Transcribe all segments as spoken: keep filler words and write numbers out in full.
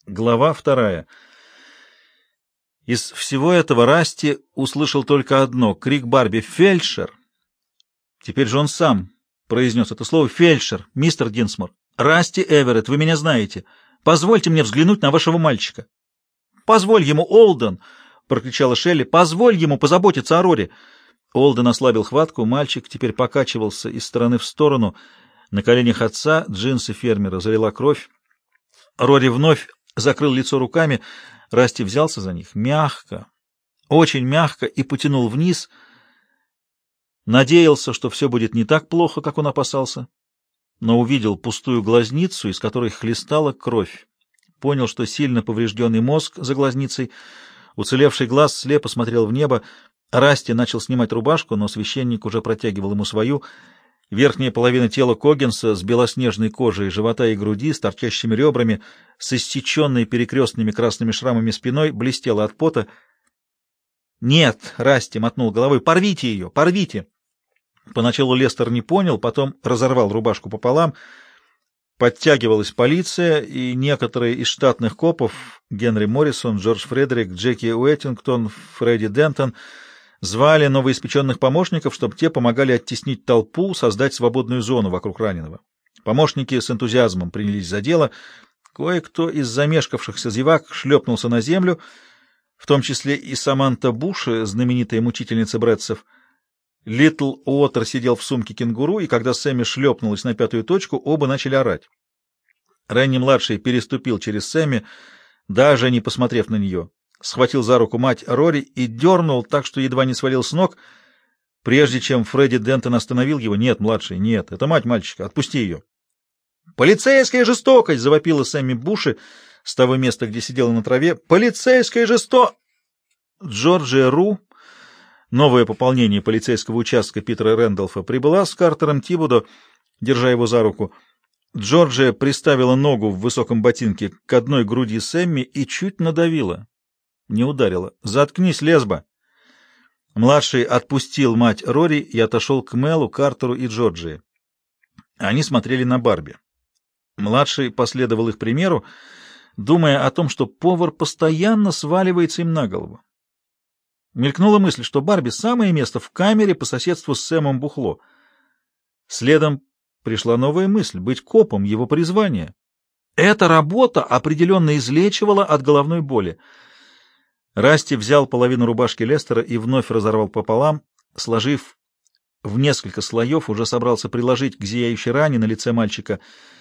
Глава вторая. Из всего этого Расти услышал только одно — крик Барби: «Фельдшер!». Теперь же он сам произнес это слово: «Фельдшер, мистер Динсмор! Расти Эверетт, вы меня знаете! Позвольте мне взглянуть на вашего мальчика!» «Позволь ему, Олден!» — прокричала Шелли. «Позволь ему позаботиться о Рори!» Олден ослабил хватку, мальчик теперь покачивался из стороны в сторону. На коленях отца джинсы фермера залила кровь. Рори вновь закрыл лицо руками. Расти взялся за них мягко, очень мягко, и потянул вниз. Надеялся, что все будет не так плохо, как он опасался, но увидел пустую глазницу, из которой хлестала кровь. Понял, что сильно поврежденный мозг за глазницей, уцелевший глаз слепо смотрел в небо. Расти начал снимать рубашку, но священник уже протягивал ему свою. Верхняя половина тела Коггинса с белоснежной кожей живота и груди, с торчащими ребрами, с иссеченной перекрестными красными шрамами спиной, блестела от пота. «Нет!» — Расти мотнул головой. «Порвите ее! Порвите!» Поначалу Лестер не понял, потом разорвал рубашку пополам. Подтягивалась полиция, и некоторые из штатных копов — Генри Моррисон, Джордж Фредерик, Джеки Уэттингтон, Фредди Дентон — звали новоиспеченных помощников, чтобы те помогали оттеснить толпу, создать свободную зону вокруг раненого. Помощники с энтузиазмом принялись за дело. Кое-кто из замешкавшихся зевак шлепнулся на землю, в том числе и Саманта Буши, знаменитая мучительница Брэдсов. Литл Уотер сидел в сумке кенгуру, и когда Сэмми шлепнулась на пятую точку, оба начали орать. Ренни-младший переступил через Сэмми, даже не посмотрев на нее. Схватил за руку мать Рори и дернул так, что едва не свалил с ног, прежде чем Фредди Дентон остановил его. «Нет, младший, нет, это мать мальчика, отпусти ее». «Полицейская жестокость!» — завопила Сэмми Буши с того места, где сидела на траве. «Полицейская жестокость!» Джорджия Ру, новое пополнение полицейского участка Питера Рэндолфа, прибыла с Картером Тибудо, держа его за руку. Джорджия приставила ногу в высоком ботинке к одной груди Сэмми и чуть надавила. Не ударила. «Заткнись, лесба!» Младший отпустил мать Рори и отошел к Мелу, Картеру и Джорджии. Они смотрели на Барби. Младший последовал их примеру, думая о том, что повар постоянно сваливается им на голову. Мелькнула мысль, что Барби — самое место в камере по соседству с Сэмом Бухло. Следом пришла новая мысль — быть копом — его призвание. Эта работа определенно излечивала от головной боли. Расти взял половину рубашки Лестера и вновь разорвал пополам, сложив в несколько слоев, уже собрался приложить к зияющей ране на лице мальчика.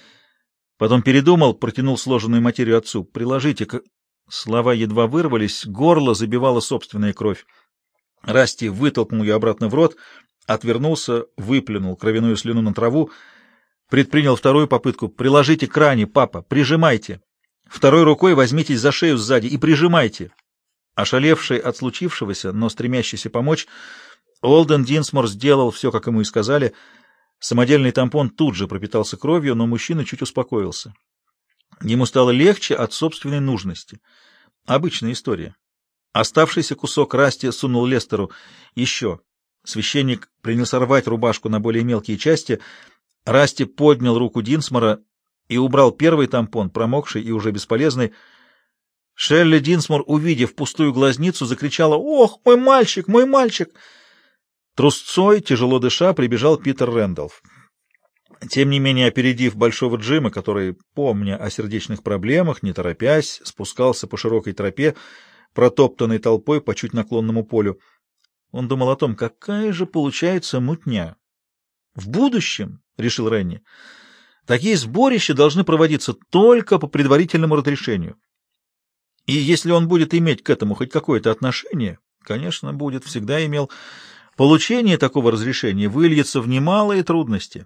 Потом передумал, протянул сложенную материю отцу. «Приложите-ка». Слова едва вырвались, горло забивала собственная кровь. Расти вытолкнул ее обратно в рот, отвернулся, выплюнул кровяную слюну на траву, предпринял вторую попытку. «Приложите к ране, папа, прижимайте. Второй рукой возьмитесь за шею сзади и прижимайте». Ошалевший от случившегося, но стремящийся помочь, Олден Динсмор сделал все, как ему и сказали. Самодельный тампон тут же пропитался кровью, но мужчина чуть успокоился. Ему стало легче от собственной нужности. Обычная история. Оставшийся кусок Расти сунул Лестеру. Еще. Священник принялся рвать рубашку на более мелкие части. Расти поднял руку Динсмора и убрал первый тампон, промокший и уже бесполезный. Шелли Динсмор, увидев пустую глазницу, закричала: «Ох, мой мальчик, мой мальчик!» Трусцой, тяжело дыша, прибежал Питер Рэндолф. Тем не менее, опередив Большого Джима, который, помня о сердечных проблемах, не торопясь, спускался по широкой тропе, протоптанной толпой по чуть наклонному полю, он думал о том, какая же получается мутня. «В будущем, — решил Ренни, — такие сборища должны проводиться только по предварительному разрешению. И если он будет иметь к этому хоть какое-то отношение, конечно, будет, всегда имел, получение такого разрешения выльется в немалые трудности».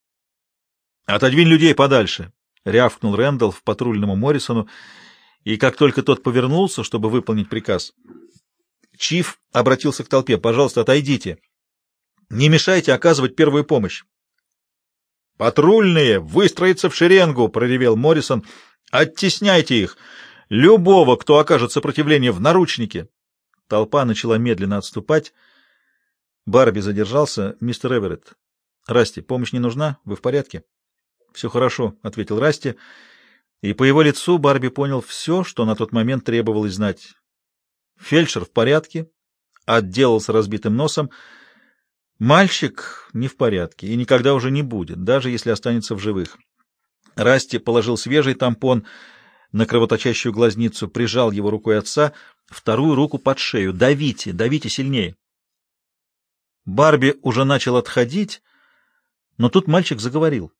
«Отодвинь людей подальше!» — рявкнул Рэндалф патрульному Моррисону, и как только тот повернулся, чтобы выполнить приказ, Чиф обратился к толпе: «Пожалуйста, отойдите. Не мешайте оказывать первую помощь». «Патрульные! Выстроиться в шеренгу!» — проревел Моррисон. «Оттесняйте их! Любого, кто окажет сопротивление, в наручники!» Толпа начала медленно отступать. Барби задержался. «Мистер Эверетт, Расти, помощь не нужна? Вы в порядке?» «Все хорошо», — ответил Расти, И по его лицу Барби понял все, что на тот момент требовалось знать. Фельдшер в порядке, отделался разбитым носом. Мальчик не в порядке и никогда уже не будет, даже если останется в живых. Расти положил свежий тампон на кровоточащую глазницу, прижал его рукой отца, вторую руку под шею. «Давите, давите сильнее!» Барби уже начал отходить, но тут мальчик заговорил.